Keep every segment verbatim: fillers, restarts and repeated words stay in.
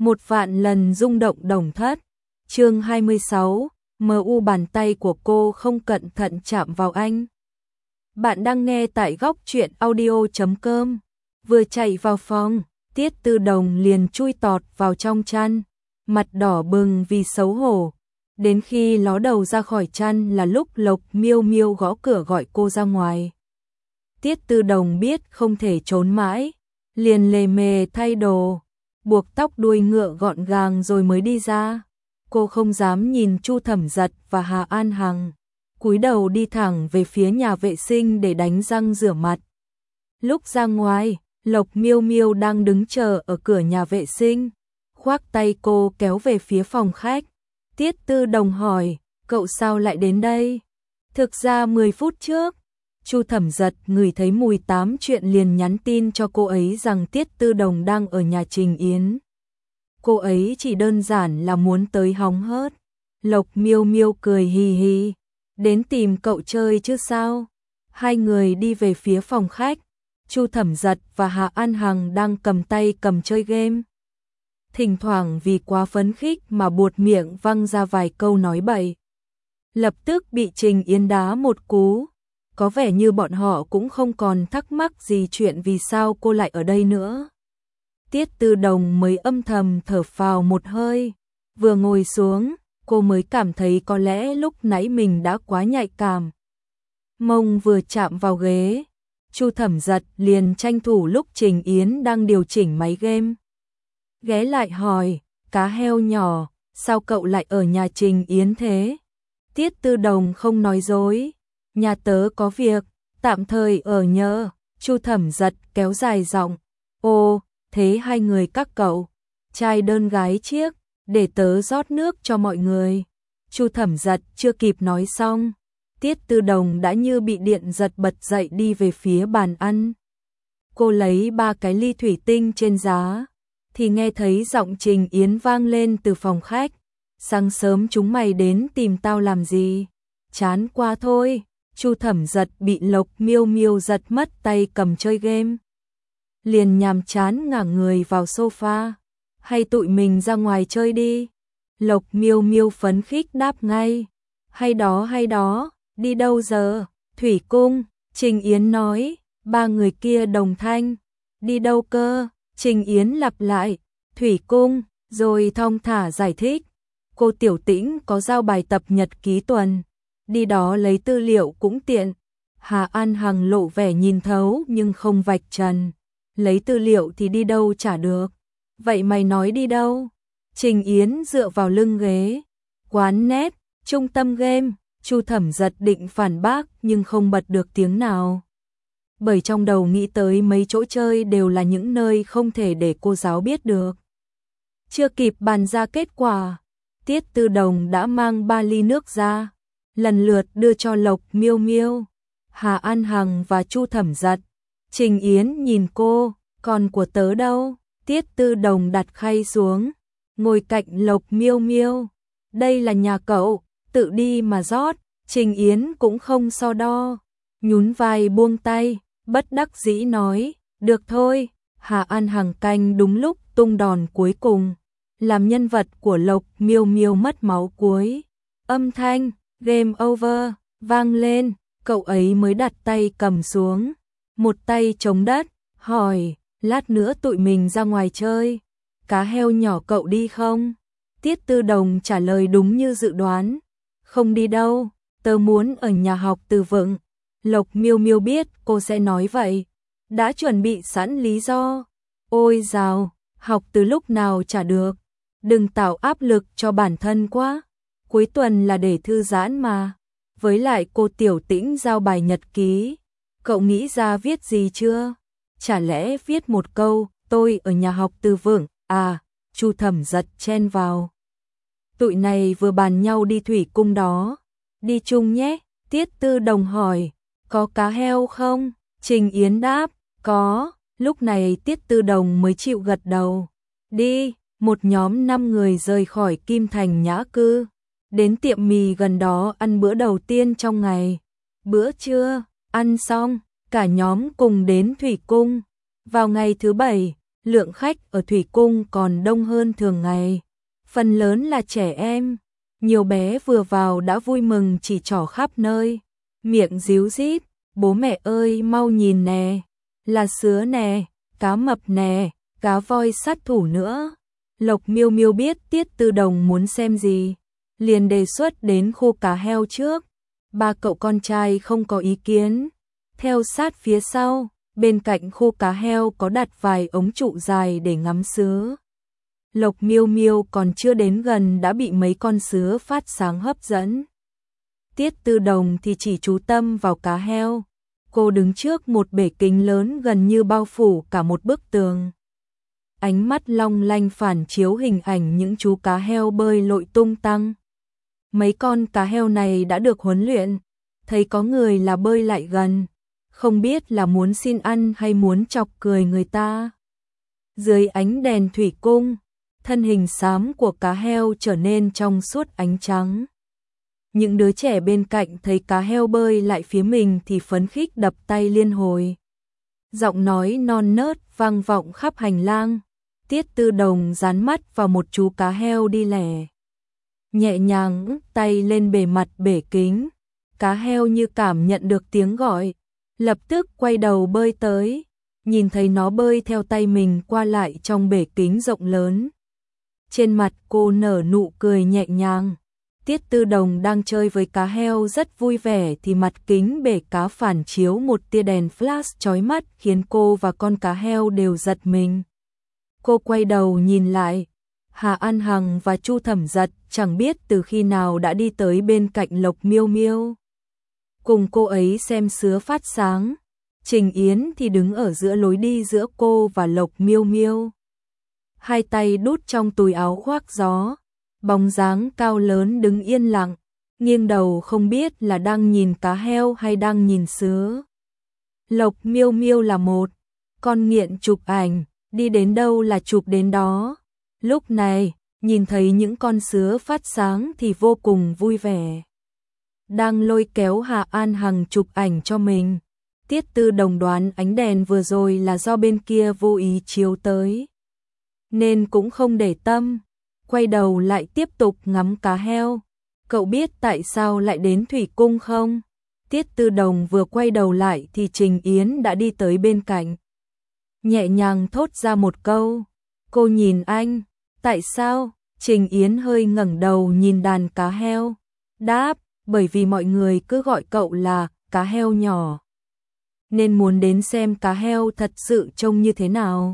Một vạn lần rung động Đồng Thất. Chương hai mươi sáu, em u bàn tay của cô không cẩn thận chạm vào anh. Bạn đang nghe tại góc truyện audio chấm com. Vừa chạy vào phòng, Tiết Tư Đồng liền chui tọt vào trong chăn, mặt đỏ bừng vì xấu hổ. Đến khi ló đầu ra khỏi chăn là lúc Lộc Miêu Miêu gõ cửa gọi cô ra ngoài. Tiết Tư Đồng biết không thể trốn mãi, liền lề mề thay đồ, buộc tóc đuôi ngựa gọn gàng rồi mới đi ra. Cô không dám nhìn Chu Thẩm Giật và Hà An Hằng, cúi đầu đi thẳng về phía nhà vệ sinh để đánh răng rửa mặt. Lúc ra ngoài, Lộc Miêu Miêu đang đứng chờ ở cửa nhà vệ sinh, khoác tay cô kéo về phía phòng khách. Tiết Tư Đồng hỏi, cậu sao lại đến đây? Thực ra mười phút trước, Chu Thẩm Giật ngửi thấy mùi tám chuyện liền nhắn tin cho cô ấy rằng Tiết Tư Đồng đang ở nhà Trình Yến. Cô ấy chỉ đơn giản là muốn tới hóng hớt. Lộc Miêu Miêu cười hì hì, đến tìm cậu chơi chứ sao? Hai người đi về phía phòng khách, Chu Thẩm Giật và Hạ An Hằng đang cầm tay cầm chơi game. Thỉnh thoảng vì quá phấn khích mà buột miệng văng ra vài câu nói bậy. Lập tức bị Trình Yến đá một cú. Có vẻ như bọn họ cũng không còn thắc mắc gì chuyện vì sao cô lại ở đây nữa. Tiết Tư Đồng mới âm thầm thở phào một hơi. Vừa ngồi xuống, cô mới cảm thấy có lẽ lúc nãy mình đã quá nhạy cảm. Mông vừa chạm vào ghế, Chu Thẩm Giật liền tranh thủ lúc Trình Yến đang điều chỉnh máy game. Ghé lại hỏi, cá heo nhỏ, sao cậu lại ở nhà Trình Yến thế? Tiết Tư Đồng không nói dối, nhà tớ có việc, tạm thời ở nhờ. Chu Thẩm Giật kéo dài giọng, ô, thế hai người các cậu, trai đơn gái chiếc, để tớ rót nước cho mọi người. Chu Thẩm Giật chưa kịp nói xong, Tiết Tư Đồng đã như bị điện giật bật dậy đi về phía bàn ăn. Cô lấy ba cái ly thủy tinh trên giá, thì nghe thấy giọng Trình Yến vang lên từ phòng khách. Sáng sớm chúng mày đến tìm tao làm gì? Chán quá thôi. Chu Thẩm Giật bị Lộc Miêu Miêu giật mất tay cầm chơi game, liền nhàm chán ngả người vào sofa. Hay tụi mình ra ngoài chơi đi? Lộc Miêu Miêu phấn khích đáp ngay. Hay đó hay đó, đi đâu giờ? Thủy Cung, Trình Yến nói. Ba người kia đồng thanh. Đi đâu cơ? Trình Yến lặp lại. Thủy Cung, rồi thong thả giải thích. Cô Tiểu Tĩnh có giao bài tập nhật ký tuần, đi đó lấy tư liệu cũng tiện. Hà An Hằng lộ vẻ nhìn thấu nhưng không vạch trần. Lấy tư liệu thì đi đâu chả được. Vậy mày nói đi đâu? Trình Yến dựa vào lưng ghế. Quán net, trung tâm game. Chu Thẩm Giật định phản bác nhưng không bật được tiếng nào. Bởi trong đầu nghĩ tới mấy chỗ chơi đều là những nơi không thể để cô giáo biết được. Chưa kịp bàn ra kết quả, Tiết Tư Đồng đã mang ba ly nước ra, lần lượt đưa cho Lộc Miêu Miêu, Hà An Hằng và Chu Thẩm Giật. Trình Yến nhìn cô, còn của tớ đâu? Tiết Tư Đồng đặt khay xuống, ngồi cạnh Lộc Miêu Miêu. Đây là nhà cậu, tự đi mà rót. Trình Yến cũng không so đo, nhún vai buông tay, bất đắc dĩ nói, được thôi. Hà An Hằng canh đúng lúc tung đòn cuối cùng, làm nhân vật của Lộc Miêu Miêu mất máu cuối. Âm thanh game over vang lên, cậu ấy mới đặt tay cầm xuống, một tay chống đất, hỏi, lát nữa tụi mình ra ngoài chơi, cá heo nhỏ cậu đi không? Tiết Tư Đồng trả lời đúng như dự đoán, không đi đâu, tớ muốn ở nhà học từ vựng. Lộc Miêu Miêu biết cô sẽ nói vậy, đã chuẩn bị sẵn lý do. Ôi dào, học từ lúc nào chả được, đừng tạo áp lực cho bản thân quá, cuối tuần là để thư giãn mà. Với lại cô Tiểu Tĩnh giao bài nhật ký, cậu nghĩ ra viết gì chưa? Chả lẽ viết một câu, tôi ở nhà học từ vựng, à? Chu Thẩm Giật chen vào. Tụi này vừa bàn nhau đi Thủy Cung đó, đi chung nhé. Tiết Tư Đồng hỏi, có cá heo không? Trình Yến đáp, có. Lúc này Tiết Tư Đồng mới chịu gật đầu. Đi. Một nhóm năm người rời khỏi Kim Thành Nhã Cư, đến tiệm mì gần đó ăn bữa đầu tiên trong ngày. Bữa trưa, ăn xong, cả nhóm cùng đến Thủy Cung. Vào ngày thứ bảy, lượng khách ở thủy cung còn đông hơn thường ngày, phần lớn là trẻ em, nhiều bé vừa vào đã vui mừng chỉ trỏ khắp nơi, miệng díu dít, bố mẹ ơi mau nhìn nè, là sứa nè, cá mập nè, cá voi sát thủ nữa. Lộc Miêu Miêu biết Tiết Tư Đồng muốn xem gì, liền đề xuất đến khu cá heo trước. Ba cậu con trai không có ý kiến, theo sát phía sau, bên cạnh khu cá heo có đặt vài ống trụ dài để ngắm sứa. Lộc Miêu Miêu còn chưa đến gần đã bị mấy con sứa phát sáng hấp dẫn. Tiết Tư Đồng thì chỉ chú tâm vào cá heo. Cô đứng trước một bể kính lớn gần như bao phủ cả một bức tường. Ánh mắt long lanh phản chiếu hình ảnh những chú cá heo bơi lội tung tăng. Mấy con cá heo này đã được huấn luyện, thấy có người là bơi lại gần, không biết là muốn xin ăn hay muốn chọc cười người ta. Dưới ánh đèn thủy cung, thân hình xám của cá heo trở nên trong suốt ánh trắng. Những đứa trẻ bên cạnh thấy cá heo bơi lại phía mình thì phấn khích đập tay liên hồi. Giọng nói non nớt vang vọng khắp hành lang. Tiết Tư Đồng dán mắt vào một chú cá heo đi lẻ. Nhẹ nhàng tay lên bề mặt bể kính. Cá heo như cảm nhận được tiếng gọi, lập tức quay đầu bơi tới. Nhìn thấy nó bơi theo tay mình qua lại trong bể kính rộng lớn. Trên mặt cô nở nụ cười nhẹ nhàng. Tiết Tư Đồng đang chơi với cá heo rất vui vẻ thì mặt kính bể cá phản chiếu một tia đèn flash chói mắt khiến cô và con cá heo đều giật mình. Cô quay đầu nhìn lại, Hà An Hằng và Chu Thẩm Giật chẳng biết từ khi nào đã đi tới bên cạnh Lộc Miêu Miêu. Cùng cô ấy xem sứa phát sáng, Trình Yến thì đứng ở giữa lối đi giữa cô và Lộc Miêu Miêu. Hai tay đút trong túi áo khoác gió, bóng dáng cao lớn đứng yên lặng, nghiêng đầu không biết là đang nhìn cá heo hay đang nhìn sứa. Lộc Miêu Miêu là một con nghiện chụp ảnh, đi đến đâu là chụp đến đó. Lúc này, nhìn thấy những con sứa phát sáng thì vô cùng vui vẻ. Đang lôi kéo Hà An Hằng chụp ảnh cho mình. Tiết Tư Đồng đoán ánh đèn vừa rồi là do bên kia vô ý chiếu tới, nên cũng không để tâm, quay đầu lại tiếp tục ngắm cá heo. Cậu biết tại sao lại đến thủy cung không? Tiết Tư Đồng vừa quay đầu lại thì Trình Yến đã đi tới bên cạnh. Nhẹ nhàng thốt ra một câu. Cô nhìn anh. Tại sao? Trình Yến hơi ngẩng đầu nhìn đàn cá heo. Đáp, bởi vì mọi người cứ gọi cậu là cá heo nhỏ, nên muốn đến xem cá heo thật sự trông như thế nào.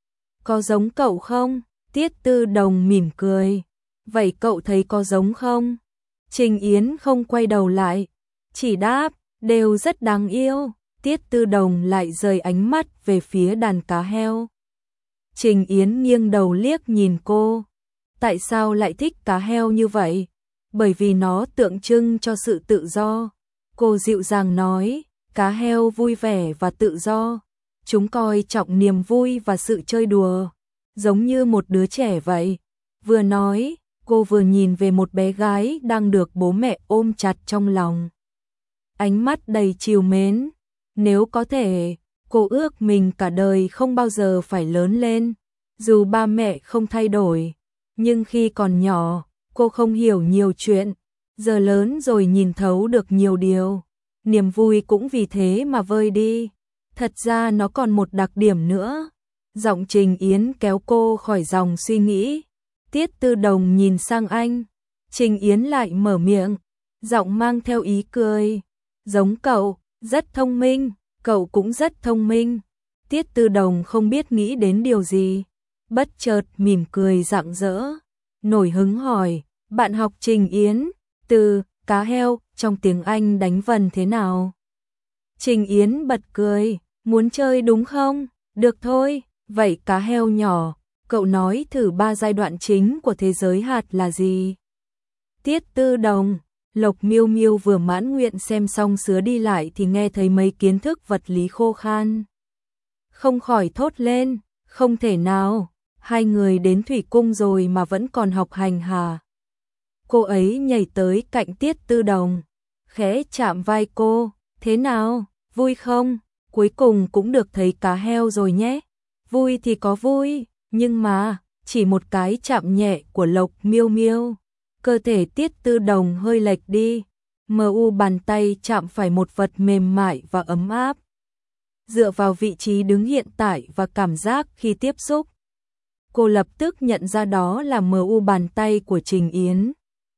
Có giống cậu không? Tiết Tư Đồng mỉm cười. Vậy cậu thấy có giống không? Trình Yến không quay đầu lại, chỉ đáp, đều rất đáng yêu. Tiết Tư Đồng lại rời ánh mắt về phía đàn cá heo. Trình Yến nghiêng đầu liếc nhìn cô. Tại sao lại thích cá heo như vậy? Bởi vì nó tượng trưng cho sự tự do. Cô dịu dàng nói, cá heo vui vẻ và tự do. Chúng coi trọng niềm vui và sự chơi đùa, giống như một đứa trẻ vậy. Vừa nói, cô vừa nhìn về một bé gái đang được bố mẹ ôm chặt trong lòng. Ánh mắt đầy trìu mến. Nếu có thể, cô ước mình cả đời không bao giờ phải lớn lên. Dù ba mẹ không thay đổi, nhưng khi còn nhỏ, cô không hiểu nhiều chuyện. Giờ lớn rồi nhìn thấu được nhiều điều. Niềm vui cũng vì thế mà vơi đi. Thật ra nó còn một đặc điểm nữa. Giọng Trình Yến kéo cô khỏi dòng suy nghĩ. Tiết Tư Đồng nhìn sang anh. Trình Yến lại mở miệng, giọng mang theo ý cười. Giống cậu, rất thông minh, cậu cũng rất thông minh. Tiết Tư Đồng không biết nghĩ đến điều gì, bất chợt mỉm cười rạng rỡ, nổi hứng hỏi, bạn học Trình Yến, từ cá heo trong tiếng Anh đánh vần thế nào? Trình Yến bật cười, muốn chơi đúng không? Được thôi, vậy cá heo nhỏ, cậu nói thử ba giai đoạn chính của thế giới hạt là gì? Tiết Tư Đồng, Lộc Miêu Miêu vừa mãn nguyện xem xong sứa đi lại thì nghe thấy mấy kiến thức vật lý khô khan. Không khỏi thốt lên, không thể nào, hai người đến thủy cung rồi mà vẫn còn học hành hả? Cô ấy nhảy tới cạnh Tiết Tư Đồng, khẽ chạm vai cô, thế nào, vui không? Cuối cùng cũng được thấy cá heo rồi nhé. Vui thì có vui, nhưng mà, chỉ một cái chạm nhẹ của Lộc Miêu Miêu, cơ thể Tiết Tư Đồng hơi lệch đi, mờ u bàn tay chạm phải một vật mềm mại và ấm áp. Dựa vào vị trí đứng hiện tại và cảm giác khi tiếp xúc, cô lập tức nhận ra đó là mờ u bàn tay của Trình Yến.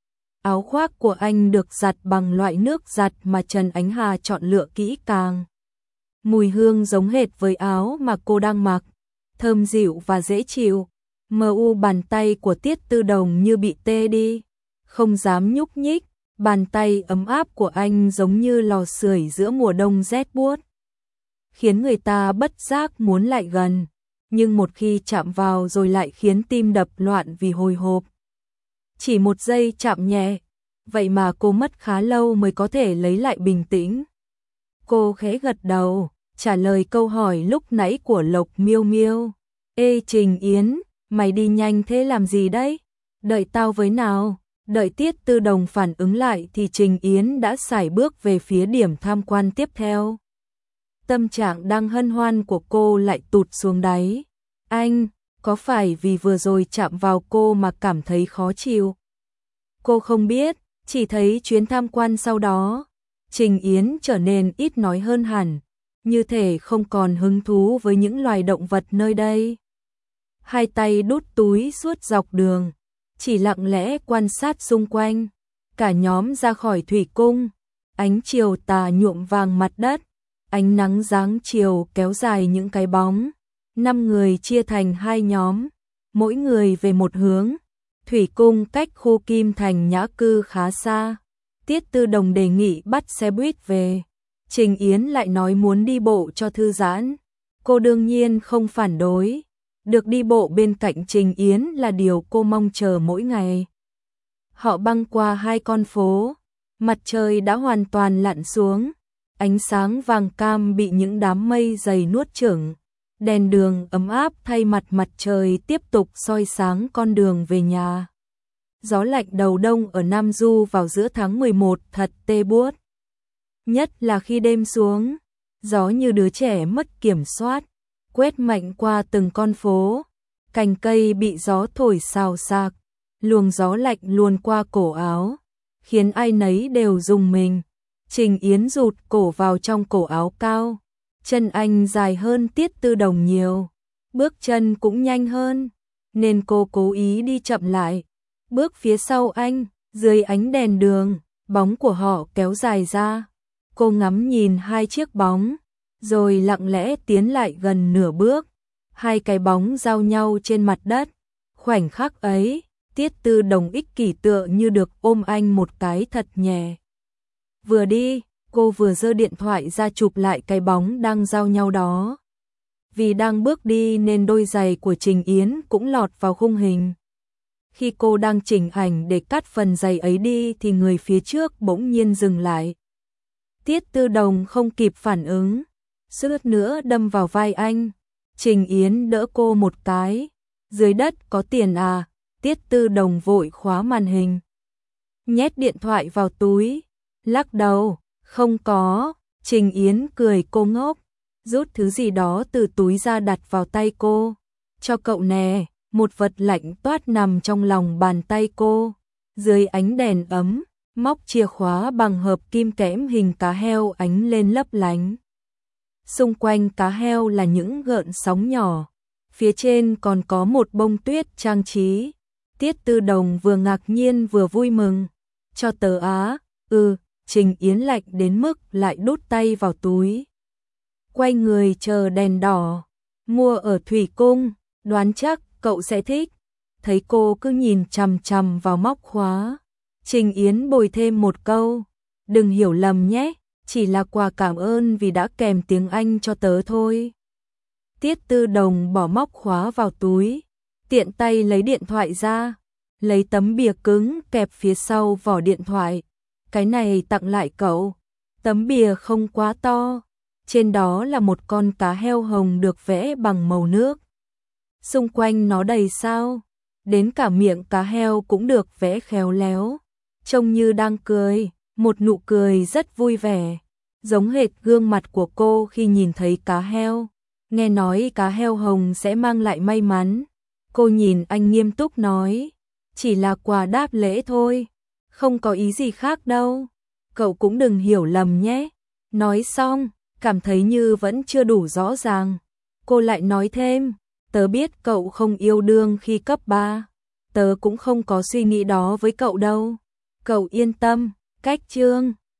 Áo khoác của anh được giặt bằng loại nước giặt mà Trần Ánh Hà chọn lựa kỹ càng. Mùi hương giống hệt với áo mà cô đang mặc, thơm dịu và dễ chịu. Mờ u bàn tay của Tiết Tư Đồng như bị tê đi, không dám nhúc nhích, bàn tay ấm áp của anh giống như lò sưởi giữa mùa đông rét buốt, khiến người ta bất giác muốn lại gần, nhưng một khi chạm vào rồi lại khiến tim đập loạn vì hồi hộp. Chỉ một giây chạm nhẹ, vậy mà cô mất khá lâu mới có thể lấy lại bình tĩnh. Cô khẽ gật đầu, trả lời câu hỏi lúc nãy của Lộc Miêu Miêu. Ê Trình Yến, mày đi nhanh thế làm gì đấy? Đợi tao với nào. Đợi Tiết Tư Đồng phản ứng lại thì Trình Yến đã sải bước về phía điểm tham quan tiếp theo. Tâm trạng đang hân hoan của cô lại tụt xuống đáy. Anh, có phải vì vừa rồi chạm vào cô mà cảm thấy khó chịu? Cô không biết, chỉ thấy chuyến tham quan sau đó, Trình Yến trở nên ít nói hơn hẳn, như thể không còn hứng thú với những loài động vật nơi đây. Hai tay đút túi suốt dọc đường, chỉ lặng lẽ quan sát xung quanh. Cả nhóm ra khỏi thủy cung, ánh chiều tà nhuộm vàng mặt đất, ánh nắng giáng chiều kéo dài những cái bóng. Năm người chia thành hai nhóm, mỗi người về một hướng. Thủy cung cách khu Kim Thành Nhã Cư khá xa. Tiết Tư Đồng đề nghị bắt xe buýt về. Trình Yến lại nói muốn đi bộ cho thư giãn. Cô đương nhiên không phản đối. Được đi bộ bên cạnh Trình Yến là điều cô mong chờ mỗi ngày. Họ băng qua hai con phố. Mặt trời đã hoàn toàn lặn xuống. Ánh sáng vàng cam bị những đám mây dày nuốt chửng. Đèn đường ấm áp thay mặt mặt trời tiếp tục soi sáng con đường về nhà. Gió lạnh đầu đông ở Nam Du vào giữa tháng mười một thật tê buốt. Nhất là khi đêm xuống, gió như đứa trẻ mất kiểm soát, quét mạnh qua từng con phố. Cành cây bị gió thổi xào xạc, luồng gió lạnh luồn qua cổ áo, khiến ai nấy đều rùng mình. Trình Yến rụt cổ vào trong cổ áo cao. Chân anh dài hơn Tiết Tư Đồng nhiều, bước chân cũng nhanh hơn, nên cô cố ý đi chậm lại. Bước phía sau anh, dưới ánh đèn đường, bóng của họ kéo dài ra. Cô ngắm nhìn hai chiếc bóng, rồi lặng lẽ tiến lại gần nửa bước. Hai cái bóng giao nhau trên mặt đất. Khoảnh khắc ấy, Tiết Tư Đồng ích kỷ tựa như được ôm anh một cái thật nhẹ. Vừa đi, cô vừa giơ điện thoại ra chụp lại cái bóng đang giao nhau đó. Vì đang bước đi nên đôi giày của Trình Yến cũng lọt vào khung hình. Khi cô đang chỉnh ảnh để cắt phần giày ấy đi thì người phía trước bỗng nhiên dừng lại. Tiết Tư Đồng không kịp phản ứng, suýt nữa đâm vào vai anh. Trình Yến đỡ cô một cái. Dưới đất có tiền à? Tiết Tư Đồng vội khóa màn hình, nhét điện thoại vào túi, lắc đầu. Không có. Trình Yến cười cô ngốc, rút thứ gì đó từ túi ra đặt vào tay cô. Cho cậu nè. Một vật lạnh toát nằm trong lòng bàn tay cô. Dưới ánh đèn ấm, móc chìa khóa bằng hợp kim kẽm hình cá heo ánh lên lấp lánh. Xung quanh cá heo là những gợn sóng nhỏ. Phía trên còn có một bông tuyết trang trí. Tiết Tư Đồng vừa ngạc nhiên vừa vui mừng. Cho tớ á? Ừ. Trình Yến lạnh đến mức lại đút tay vào túi. Quay người chờ đèn đỏ. Mua ở thủy cung, đoán chắc cậu sẽ thích. Thấy cô cứ nhìn chằm chằm vào móc khóa, Trình Yến bồi thêm một câu. Đừng hiểu lầm nhé, chỉ là quà cảm ơn vì đã kèm tiếng Anh cho tớ thôi. Tiết Tư Đồng bỏ móc khóa vào túi, tiện tay lấy điện thoại ra, lấy tấm bìa cứng kẹp phía sau vỏ điện thoại. Cái này tặng lại cậu. Tấm bìa không quá to, trên đó là một con cá heo hồng được vẽ bằng màu nước. Xung quanh nó đầy sao, đến cả miệng cá heo cũng được vẽ khéo léo, trông như đang cười, một nụ cười rất vui vẻ, giống hệt gương mặt của cô khi nhìn thấy cá heo. nghe nói cá heo hồng sẽ mang lại may mắn. Cô nhìn anh nghiêm túc nói, chỉ là quà đáp lễ thôi, không có ý gì khác đâu. Cậu cũng đừng hiểu lầm nhé. Nói xong, cảm thấy như vẫn chưa đủ rõ ràng. Cô lại nói thêm, tớ biết cậu không yêu đương khi cấp ba. Tớ cũng không có suy nghĩ đó với cậu đâu. Cậu yên tâm, cách chương